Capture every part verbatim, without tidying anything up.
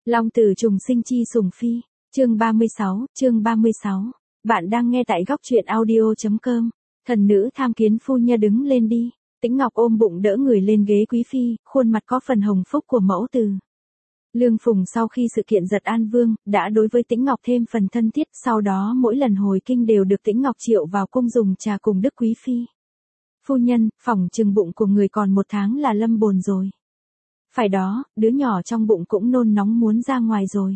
Long tử trùng sinh chi sùng phi, chương ba mươi sáu, chương ba mươi sáu. Bạn đang nghe tại góc truyện audio.com. Thần nữ tham kiến phu nhân đứng lên đi. Tĩnh Ngọc ôm bụng đỡ người lên ghế quý phi, khuôn mặt có phần hồng phúc của mẫu từ. Lương Phùng sau khi sự kiện giật An Vương, đã đối với Tĩnh Ngọc thêm phần thân thiết, sau đó mỗi lần hồi kinh đều được Tĩnh Ngọc triệu vào cung dùng trà cùng Đức Quý Phi. Phu nhân, phỏng chừng bụng của người còn một tháng là lâm bồn rồi. Phải đó, đứa nhỏ trong bụng cũng nôn nóng muốn ra ngoài rồi.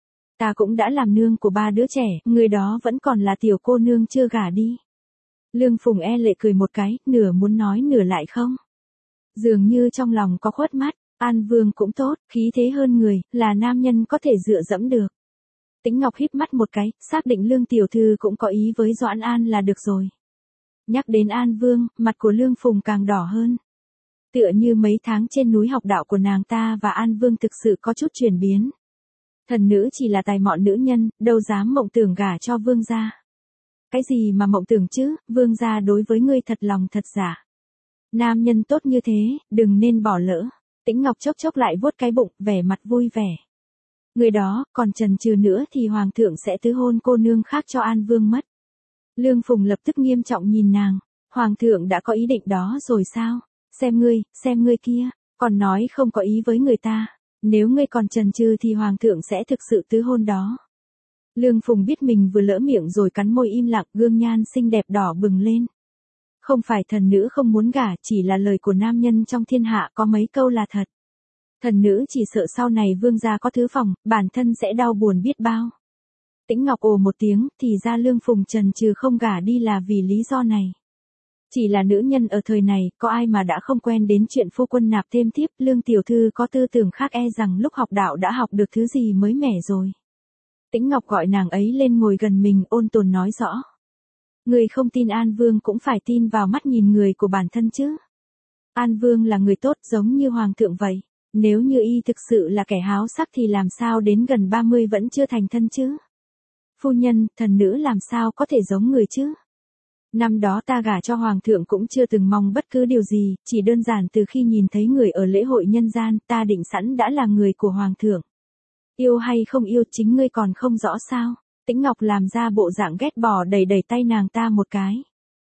Ta cũng đã làm nương của ba đứa trẻ, người đó vẫn còn là tiểu cô nương chưa gả đi. Lương Phùng e lệ cười một cái, nửa muốn nói nửa lại không. Dường như trong lòng có khuất mắt, An Vương cũng tốt, khí thế hơn người, là nam nhân có thể dựa dẫm được. Tĩnh Ngọc híp mắt một cái, xác định Lương tiểu thư cũng có ý với Doãn An là được rồi. Nhắc đến An Vương, mặt của Lương Phùng càng đỏ hơn. Tựa như mấy tháng trên núi học đạo của nàng ta và An Vương thực sự có chút chuyển biến. Thần nữ chỉ là tài mọn nữ nhân, đâu dám mộng tưởng gả cho vương gia. Cái gì mà mộng tưởng chứ, vương gia đối với ngươi thật lòng thật giả. Nam nhân tốt như thế, đừng nên bỏ lỡ. Tĩnh Ngọc chốc chốc lại vuốt cái bụng, vẻ mặt vui vẻ. Người đó, còn chần chừ nữa thì hoàng thượng sẽ tứ hôn cô nương khác cho An Vương mất. Lương Phùng lập tức nghiêm trọng nhìn nàng, hoàng thượng đã có ý định đó rồi sao? Xem ngươi, xem ngươi kia, còn nói không có ý với người ta, nếu ngươi còn chần chừ thì hoàng thượng sẽ thực sự tứ hôn đó. Lương Phùng biết mình vừa lỡ miệng rồi cắn môi im lặng, gương nhan xinh đẹp đỏ bừng lên. Không phải thần nữ không muốn gả, chỉ là lời của nam nhân trong thiên hạ có mấy câu là thật. Thần nữ chỉ sợ sau này vương gia có thứ phòng, bản thân sẽ đau buồn biết bao. Tĩnh Ngọc ồ một tiếng, thì ra Lương Phùng chần chừ không gả đi là vì lý do này. Chỉ là nữ nhân ở thời này, có ai mà đã không quen đến chuyện phu quân nạp thêm thiếp, Lương tiểu thư có tư tưởng khác e rằng lúc học đạo đã học được thứ gì mới mẻ rồi. Tĩnh Ngọc gọi nàng ấy lên ngồi gần mình, ôn tồn nói rõ. Người không tin An Vương cũng phải tin vào mắt nhìn người của bản thân chứ. An Vương là người tốt giống như hoàng thượng vậy. Nếu như y thực sự là kẻ háo sắc thì làm sao đến gần ba mươi vẫn chưa thành thân chứ? Phu nhân, thần nữ làm sao có thể giống người chứ? Năm đó ta gả cho hoàng thượng cũng chưa từng mong bất cứ điều gì, chỉ đơn giản từ khi nhìn thấy người ở lễ hội nhân gian, ta định sẵn đã là người của hoàng thượng. Yêu hay không yêu chính ngươi còn không rõ sao? Tĩnh Ngọc làm ra bộ dạng ghét bỏ, đẩy đẩy tay nàng ta một cái.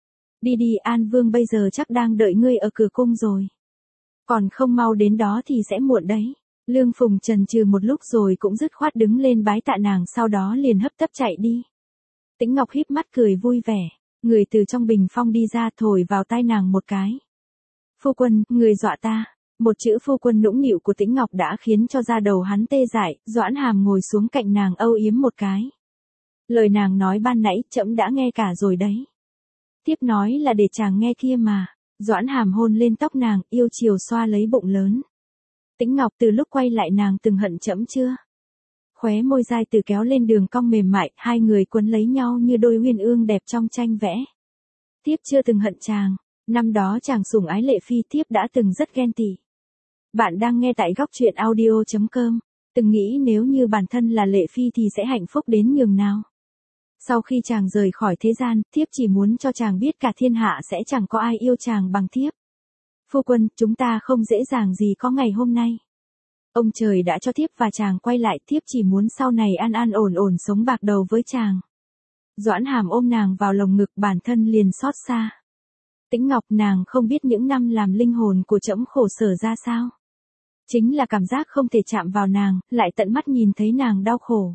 Đi đi, An Vương bây giờ chắc đang đợi ngươi ở cửa cung rồi. Còn không mau đến đó thì sẽ muộn đấy. Lương Phùng chần chừ một lúc rồi cũng dứt khoát đứng lên bái tạ nàng, sau đó liền hấp tấp chạy đi. Tĩnh Ngọc híp mắt cười vui vẻ. Người từ trong bình phong đi ra thổi vào tai nàng một cái. Phu quân, người dọa ta. Một chữ phu quân nũng nịu của Tĩnh Ngọc đã khiến cho da đầu hắn tê dại, Doãn Hàm ngồi xuống cạnh nàng âu yếm một cái. Lời nàng nói ban nãy, trẫm đã nghe cả rồi đấy. Tiếp nói là để chàng nghe kia mà. Doãn Hàm hôn lên tóc nàng, yêu chiều xoa lấy bụng lớn. Tĩnh Ngọc từ lúc quay lại nàng từng hận trẫm chưa? Khóe môi dai từ kéo lên đường cong mềm mại, hai người quấn lấy nhau như đôi uyên ương đẹp trong tranh vẽ. Thiếp chưa từng hận chàng, năm đó chàng sủng ái lệ phi, thiếp đã từng rất ghen tị. Bạn đang nghe tại góc truyện audio.com, từng nghĩ nếu như bản thân là lệ phi thì sẽ hạnh phúc đến nhường nào. Sau khi chàng rời khỏi thế gian, thiếp chỉ muốn cho chàng biết cả thiên hạ sẽ chẳng có ai yêu chàng bằng thiếp. Phu quân, chúng ta không dễ dàng gì có ngày hôm nay. Ông trời đã cho thiếp và chàng quay lại, thiếp chỉ muốn sau này an an ổn ổn sống bạc đầu với chàng. Doãn Hàm ôm nàng vào lồng ngực, bản thân liền xót xa. Tĩnh Ngọc, nàng không biết những năm làm linh hồn của trẫm khổ sở ra sao. Chính là cảm giác không thể chạm vào nàng, lại tận mắt nhìn thấy nàng đau khổ.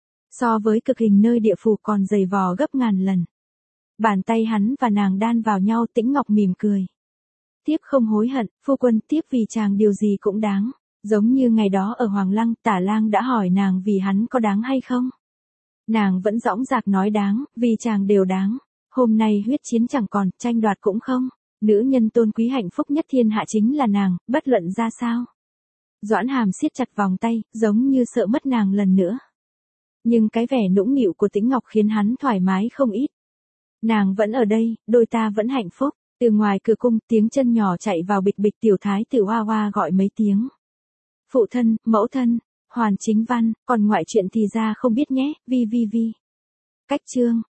So với cực hình nơi địa phủ còn dày vò gấp ngàn lần. Bàn tay hắn và nàng đan vào nhau, Tĩnh Ngọc mỉm cười. Thiếp không hối hận, phu quân, thiếp vì chàng điều gì cũng đáng. Giống như ngày đó ở Hoàng Lăng, Tả Lang đã hỏi nàng vì hắn có đáng hay không. Nàng vẫn dõng dạc nói đáng, vì chàng đều đáng. Hôm nay huyết chiến chẳng còn, tranh đoạt cũng không. Nữ nhân tôn quý hạnh phúc nhất thiên hạ chính là nàng, bất luận ra sao. Doãn Hàm siết chặt vòng tay, giống như sợ mất nàng lần nữa. Nhưng cái vẻ nũng nịu của Tĩnh Ngọc khiến hắn thoải mái không ít. Nàng vẫn ở đây, đôi ta vẫn hạnh phúc. Từ ngoài cửa cung, tiếng chân nhỏ chạy vào bịch bịch, tiểu thái tử Hoa Hoa gọi mấy tiếng. Phụ thân, mẫu thân, Hoàn Chính Văn, còn ngoại chuyện thì ra không biết nhé, vi vi vi. Cách chương.